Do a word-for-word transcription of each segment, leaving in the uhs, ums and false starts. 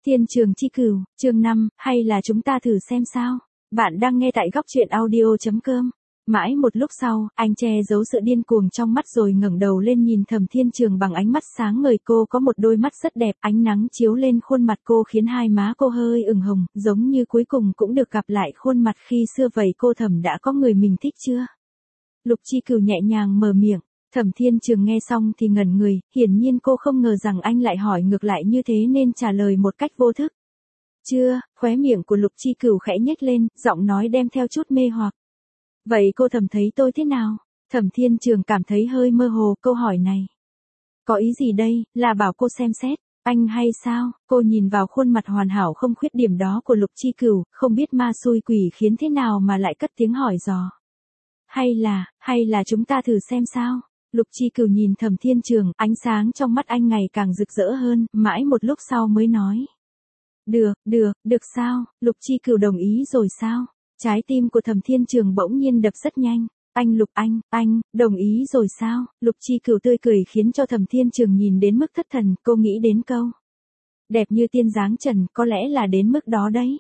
Thiên Trường Chi Cửu, chương năm, hay là chúng ta thử xem sao? Bạn đang nghe tại góc truyện audio chấm com. Mãi một lúc sau, anh che giấu sự điên cuồng trong mắt rồi ngẩng đầu lên nhìn Thẩm Thiên Trường bằng ánh mắt sáng ngời. Cô có một đôi mắt rất đẹp, ánh nắng chiếu lên khuôn mặt cô khiến hai má cô hơi ửng hồng, giống như cuối cùng cũng được gặp lại khuôn mặt khi xưa vậy. Cô Thẩm đã có người mình thích chưa? Lục Chi Cửu nhẹ nhàng mở miệng. Thẩm Thiên Trường nghe xong thì ngẩn người, hiển nhiên cô không ngờ rằng anh lại hỏi ngược lại như thế nên trả lời một cách vô thức. Chưa, khóe miệng của Lục Chi Cửu khẽ nhếch lên, giọng nói đem theo chút mê hoặc. Vậy cô Thẩm thấy tôi thế nào? Thẩm Thiên Trường cảm thấy hơi mơ hồ câu hỏi này. Có ý gì đây, là bảo cô xem xét, anh hay sao? Cô nhìn vào khuôn mặt hoàn hảo không khuyết điểm đó của Lục Chi Cửu, không biết ma xui quỷ khiến thế nào mà lại cất tiếng hỏi dò. Hay là, hay là chúng ta thử xem sao? Lục Chi Cửu nhìn Thẩm Thiên Trường, ánh sáng trong mắt anh ngày càng rực rỡ hơn, mãi một lúc sau mới nói. Được, được, được sao? Lục Chi Cửu đồng ý rồi sao? Trái tim của Thẩm Thiên Trường bỗng nhiên đập rất nhanh. Anh Lục anh, anh, đồng ý rồi sao? Lục Chi Cửu tươi cười khiến cho Thẩm Thiên Trường nhìn đến mức thất thần, cô nghĩ đến câu. Đẹp như tiên dáng trần, có lẽ là đến mức đó đấy.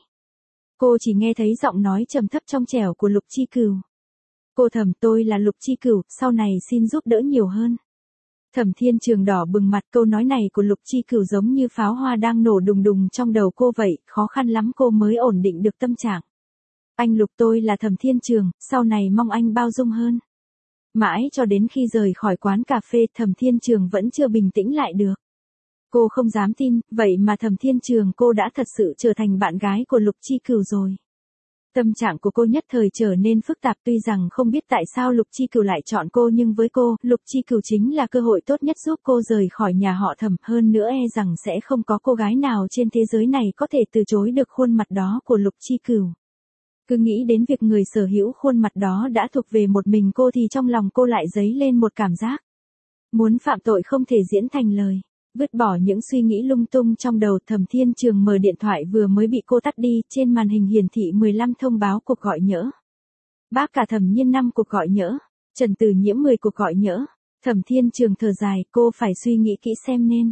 Cô chỉ nghe thấy giọng nói trầm thấp trong trẻo của Lục Chi Cửu. Cô Thẩm, tôi là Lục Chi Cửu, sau này xin giúp đỡ nhiều hơn. Thẩm Thiên Trường đỏ bừng mặt, câu nói này của Lục Chi Cửu giống như pháo hoa đang nổ đùng đùng trong đầu cô vậy, khó khăn lắm cô mới ổn định được tâm trạng. Anh Lục, tôi là Thẩm Thiên Trường, sau này mong anh bao dung hơn. Mãi cho đến khi rời khỏi quán cà phê, Thẩm Thiên Trường vẫn chưa bình tĩnh lại được. Cô không dám tin, vậy mà Thẩm Thiên Trường cô đã thật sự trở thành bạn gái của Lục Chi Cửu rồi. Tâm trạng của cô nhất thời trở nên phức tạp, tuy rằng không biết tại sao Lục Chi Cửu lại chọn cô nhưng với cô, Lục Chi Cửu chính là cơ hội tốt nhất giúp cô rời khỏi nhà họ Thẩm, hơn nữa e rằng sẽ không có cô gái nào trên thế giới này có thể từ chối được khuôn mặt đó của Lục Chi Cửu. Cứ nghĩ đến việc người sở hữu khuôn mặt đó đã thuộc về một mình cô thì trong lòng cô lại dấy lên một cảm giác. Muốn phạm tội không thể diễn thành lời. Vứt bỏ những suy nghĩ lung tung trong đầu, Thẩm Thiên Trường mở điện thoại vừa mới bị cô tắt đi, trên màn hình hiển thị mười lăm thông báo cuộc gọi nhỡ. Bác cả Thẩm Nhiên năm cuộc gọi nhỡ, Trần Tử Nhiễm mười cuộc gọi nhỡ. Thẩm Thiên Trường thở dài, cô phải suy nghĩ kỹ xem nên.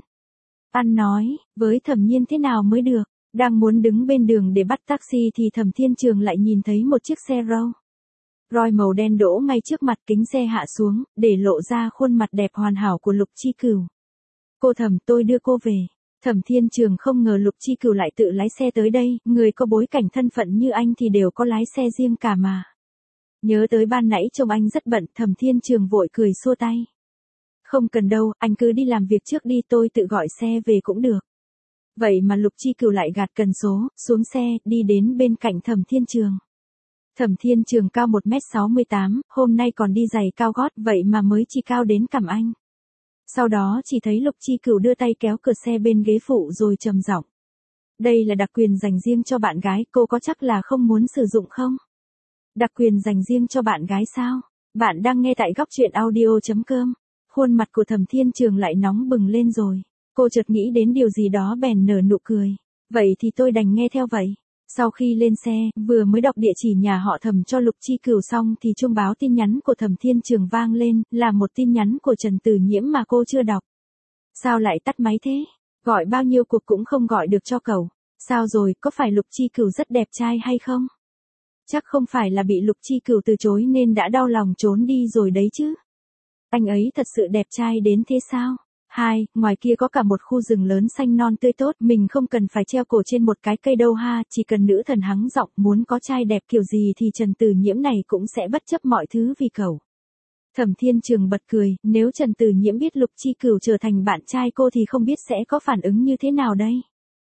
Ăn nói, với Thẩm Nhiên thế nào mới được, đang muốn đứng bên đường để bắt taxi thì Thẩm Thiên Trường lại nhìn thấy một chiếc xe Rolls Royce màu đen đỗ ngay trước mặt, kính xe hạ xuống, để lộ ra khuôn mặt đẹp hoàn hảo của Lục Chi Cửu. Cô Thẩm, tôi đưa cô về. Thẩm Thiên Trường không ngờ Lục Chi Cửu lại tự lái xe tới đây, người có bối cảnh thân phận như anh thì đều có lái xe riêng cả mà. Nhớ tới ban nãy trông anh rất bận, Thẩm Thiên Trường vội cười xua tay. Không cần đâu, anh cứ đi làm việc trước đi, tôi tự gọi xe về cũng được. Vậy mà Lục Chi Cửu lại gạt cần số, xuống xe, đi đến bên cạnh Thẩm Thiên Trường. Thẩm Thiên Trường cao một mét sáu mươi tám, hôm nay còn đi giày cao gót, vậy mà mới chỉ cao đến cằm anh. Sau đó chỉ thấy Lục Chi Cửu đưa tay kéo cửa xe bên ghế phụ rồi trầm giọng. Đây là đặc quyền dành riêng cho bạn gái, cô có chắc là không muốn sử dụng không? Đặc quyền dành riêng cho bạn gái sao? Bạn đang nghe tại góc truyện audio chấm com. Khuôn mặt của Thẩm Thiên Trường lại nóng bừng lên rồi. Cô chợt nghĩ đến điều gì đó bèn nở nụ cười. Vậy thì tôi đành nghe theo vậy. Sau khi lên xe, vừa mới đọc địa chỉ nhà họ Thẩm cho Lục Chi Cửu xong thì chuông báo tin nhắn của Thẩm Thiên Trường vang lên, là một tin nhắn của Trần Tử Nhiễm mà cô chưa đọc. Sao lại tắt máy thế? Gọi bao nhiêu cuộc cũng không gọi được cho cậu. Sao rồi, có phải Lục Chi Cửu rất đẹp trai hay không? Chắc không phải là bị Lục Chi Cửu từ chối nên đã đau lòng trốn đi rồi đấy chứ. Anh ấy thật sự đẹp trai đến thế sao? Hai, ngoài kia có cả một khu rừng lớn xanh non tươi tốt, mình không cần phải treo cổ trên một cái cây đâu ha, chỉ cần nữ thần hắng giọng, muốn có trai đẹp kiểu gì thì Trần Tử Nhiễm này cũng sẽ bất chấp mọi thứ vì cậu. Thẩm Thiên Trường bật cười, nếu Trần Tử Nhiễm biết Lục Chi Cửu trở thành bạn trai cô thì không biết sẽ có phản ứng như thế nào đây.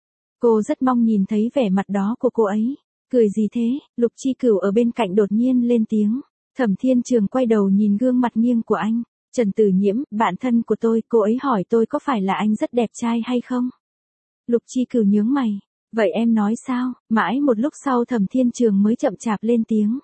Cô rất mong nhìn thấy vẻ mặt đó của cô ấy. Cười gì thế? Lục Chi Cửu ở bên cạnh đột nhiên lên tiếng. Thẩm Thiên Trường quay đầu nhìn gương mặt nghiêng của anh. Trần Tử Nhiễm, bạn thân của tôi, cô ấy hỏi tôi có phải là anh rất đẹp trai hay không? Lục Chi Cửu nhướng mày. Vậy em nói sao? Mãi một lúc sau Thẩm Thiên Trường mới chậm chạp lên tiếng.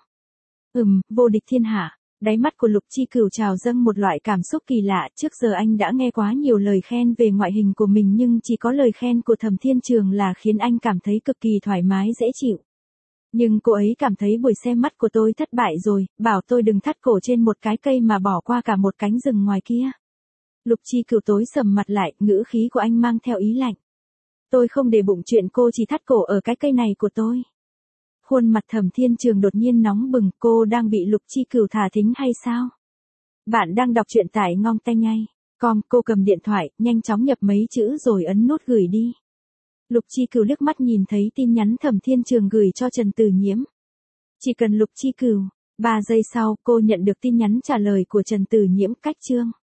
Ừm, vô địch thiên hạ. Đáy mắt của Lục Chi Cửu trào dâng một loại cảm xúc kỳ lạ, trước giờ anh đã nghe quá nhiều lời khen về ngoại hình của mình nhưng chỉ có lời khen của Thẩm Thiên Trường là khiến anh cảm thấy cực kỳ thoải mái dễ chịu. Nhưng cô ấy cảm thấy buổi xem mắt của tôi thất bại rồi, bảo tôi đừng thắt cổ trên một cái cây mà bỏ qua cả một cánh rừng ngoài kia. Lục Chi Cửu tối sầm mặt lại, ngữ khí của anh mang theo ý lạnh. Tôi không để bụng chuyện cô chỉ thắt cổ ở cái cây này của tôi. Khuôn mặt Thẩm Thiên Trường đột nhiên nóng bừng, cô đang bị Lục Chi Cửu thả thính hay sao? Bạn đang đọc truyện tại ngon tay ngay. Com, cô cầm điện thoại, nhanh chóng nhập mấy chữ rồi ấn nút gửi đi. Lục Chi Cửu liếc mắt nhìn thấy tin nhắn Thẩm Thiên Trường gửi cho Trần Tử Nhiễm. Chỉ cần Lục Chi Cửu, ba giây sau cô nhận được tin nhắn trả lời của Trần Tử Nhiễm cách chương.